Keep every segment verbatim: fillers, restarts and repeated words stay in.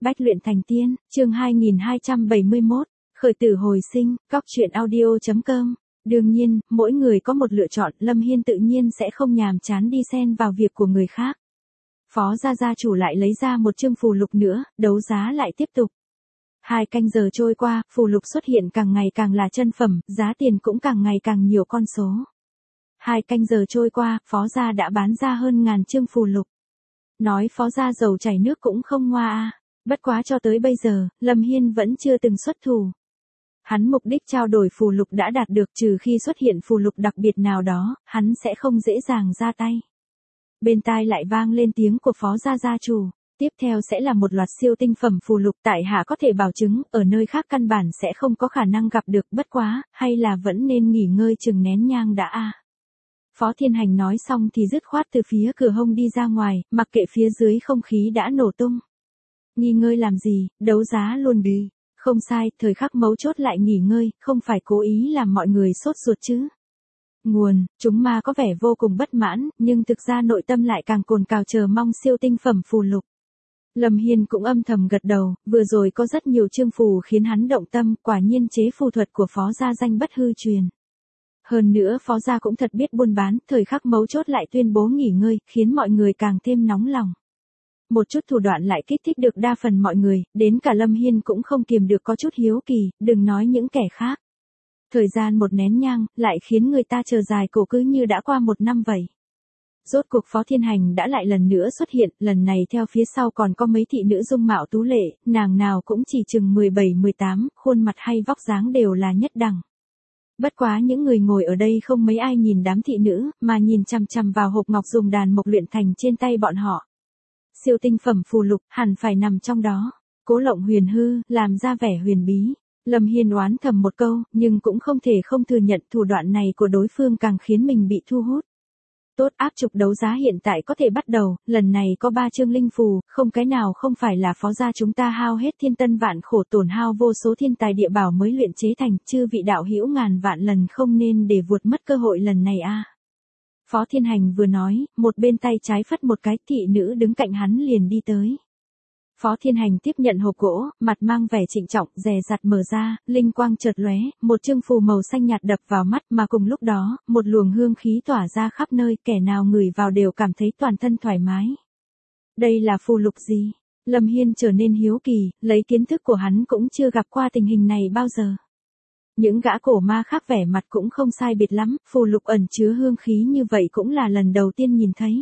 Bách luyện thành tiên, chương hai nghìn hai trăm bảy mươi mốt, khởi tử hồi sinh, góc truyện audio.com. Đương nhiên, mỗi người có một lựa chọn, Lâm Hiên tự nhiên sẽ không nhàm chán đi xen vào việc của người khác. Phó gia gia chủ lại lấy ra một chương phù lục nữa, đấu giá lại tiếp tục. Hai canh giờ trôi qua, phù lục xuất hiện càng ngày càng là chân phẩm, giá tiền cũng càng ngày càng nhiều con số. Hai canh giờ trôi qua, phó gia đã bán ra hơn ngàn chương phù lục. Nói phó gia dầu chảy nước cũng không ngoa a. Bất quá cho tới bây giờ, Lâm Hiên vẫn chưa từng xuất thủ. Hắn mục đích trao đổi phù lục đã đạt được, trừ khi xuất hiện phù lục đặc biệt nào đó, hắn sẽ không dễ dàng ra tay. Bên tai lại vang lên tiếng của phó gia gia chủ. Tiếp theo sẽ là một loạt siêu tinh phẩm phù lục, tại hạ có thể bảo chứng, ở nơi khác căn bản sẽ không có khả năng gặp được, bất quá, hay là vẫn nên nghỉ ngơi chừng nén nhang đã a. Phó Thiên Hành nói xong thì dứt khoát từ phía cửa hông đi ra ngoài, mặc kệ phía dưới không khí đã nổ tung. Nghỉ ngơi làm gì, đấu giá luôn đi. Không sai, thời khắc mấu chốt lại nghỉ ngơi, không phải cố ý làm mọi người sốt ruột chứ. Nguồn, chúng ma có vẻ vô cùng bất mãn, nhưng thực ra nội tâm lại càng cồn cào chờ mong siêu tinh phẩm phù lục. Lâm Hiên cũng âm thầm gật đầu, vừa rồi có rất nhiều chương phù khiến hắn động tâm, quả nhiên chế phù thuật của phó gia danh bất hư truyền. Hơn nữa phó gia cũng thật biết buôn bán, thời khắc mấu chốt lại tuyên bố nghỉ ngơi, khiến mọi người càng thêm nóng lòng. Một chút thủ đoạn lại kích thích được đa phần mọi người, đến cả Lâm Hiên cũng không kiềm được có chút hiếu kỳ, đừng nói những kẻ khác. Thời gian một nén nhang, lại khiến người ta chờ dài cổ cứ như đã qua một năm vậy. Rốt cuộc Phó Thiên Hành đã lại lần nữa xuất hiện, lần này theo phía sau còn có mấy thị nữ dung mạo tú lệ, nàng nào cũng chỉ chừng mười bảy mười tám, khuôn mặt hay vóc dáng đều là nhất đẳng. Bất quá những người ngồi ở đây không mấy ai nhìn đám thị nữ, mà nhìn chằm chằm vào hộp ngọc dùng đàn mộc luyện thành trên tay bọn họ. Siêu tinh phẩm phù lục, hẳn phải nằm trong đó. Cố Lộng huyền hư, làm ra vẻ huyền bí. Lâm Hiên oán thầm một câu, nhưng cũng không thể không thừa nhận thủ đoạn này của đối phương càng khiến mình bị thu hút. Tốt, áp trục đấu giá hiện tại có thể bắt đầu, lần này có ba chương linh phù, không cái nào không phải là phó gia chúng ta hao hết thiên tân vạn khổ tổn hao vô số thiên tài địa bảo mới luyện chế thành, chư vị đạo hữu ngàn vạn lần không nên để vụt mất cơ hội lần này a. Phó Thiên Hành vừa nói, một bên tay trái phất một cái, thị nữ đứng cạnh hắn liền đi tới. Phó Thiên Hành tiếp nhận hộp gỗ, mặt mang vẻ trịnh trọng, dè dặt mở ra, linh quang chợt lóe, một chương phù màu xanh nhạt đập vào mắt, mà cùng lúc đó, một luồng hương khí tỏa ra khắp nơi, kẻ nào ngửi vào đều cảm thấy toàn thân thoải mái. Đây là phù lục gì? Lâm Hiên trở nên hiếu kỳ, lấy kiến thức của hắn cũng chưa gặp qua tình hình này bao giờ. Những gã cổ ma khác vẻ mặt cũng không sai biệt lắm, phù lục ẩn chứa hương khí như vậy cũng là lần đầu tiên nhìn thấy.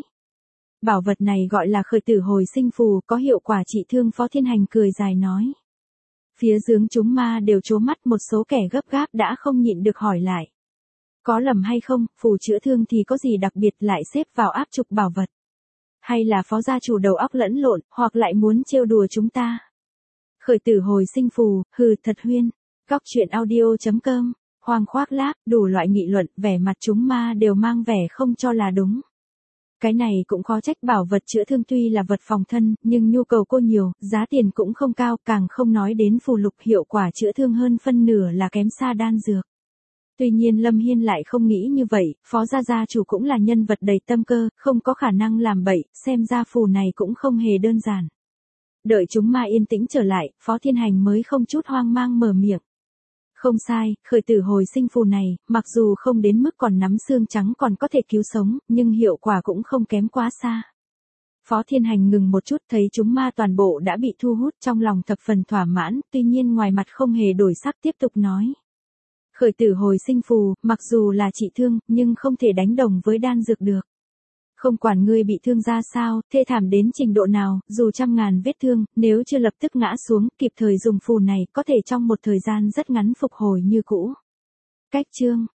Bảo vật này gọi là khởi tử hồi sinh phù, có hiệu quả trị thương. Phó Thiên Hành cười dài nói. Phía dưới chúng ma đều trố mắt, một số kẻ gấp gáp đã không nhịn được hỏi lại. Có lầm hay không, phù chữa thương thì có gì đặc biệt lại xếp vào áp trục bảo vật? Hay là phó gia chủ đầu óc lẫn lộn, hoặc lại muốn trêu đùa chúng ta? Khởi tử hồi sinh phù, hừ thật huyên. Góc truyện audio.com, Hoàng khoác lác, đủ loại nghị luận, vẻ mặt chúng ma đều mang vẻ không cho là đúng. Cái này cũng khó trách, bảo vật chữa thương tuy là vật phòng thân, nhưng nhu cầu cô nhiều, giá tiền cũng không cao, càng không nói đến phù lục, hiệu quả chữa thương hơn phân nửa là kém xa đan dược. Tuy nhiên Lâm Hiên lại không nghĩ như vậy, phó gia gia chủ cũng là nhân vật đầy tâm cơ, không có khả năng làm bậy, xem ra phù này cũng không hề đơn giản. Đợi chúng ma yên tĩnh trở lại, Phó Thiên Hành mới không chút hoang mang mở miệng. Không sai, khởi tử hồi sinh phù này, mặc dù không đến mức còn nắm xương trắng còn có thể cứu sống, nhưng hiệu quả cũng không kém quá xa. Phó Thiên Hành ngừng một chút, thấy chúng ma toàn bộ đã bị thu hút, trong lòng thập phần thỏa mãn, tuy nhiên ngoài mặt không hề đổi sắc, tiếp tục nói. Khởi tử hồi sinh phù, mặc dù là trị thương, nhưng không thể đánh đồng với đan dược được. Không quản ngươi bị thương ra sao, thê thảm đến trình độ nào, dù trăm ngàn vết thương, nếu chưa lập tức ngã xuống, kịp thời dùng phù này, có thể trong một thời gian rất ngắn phục hồi như cũ. Cách chương,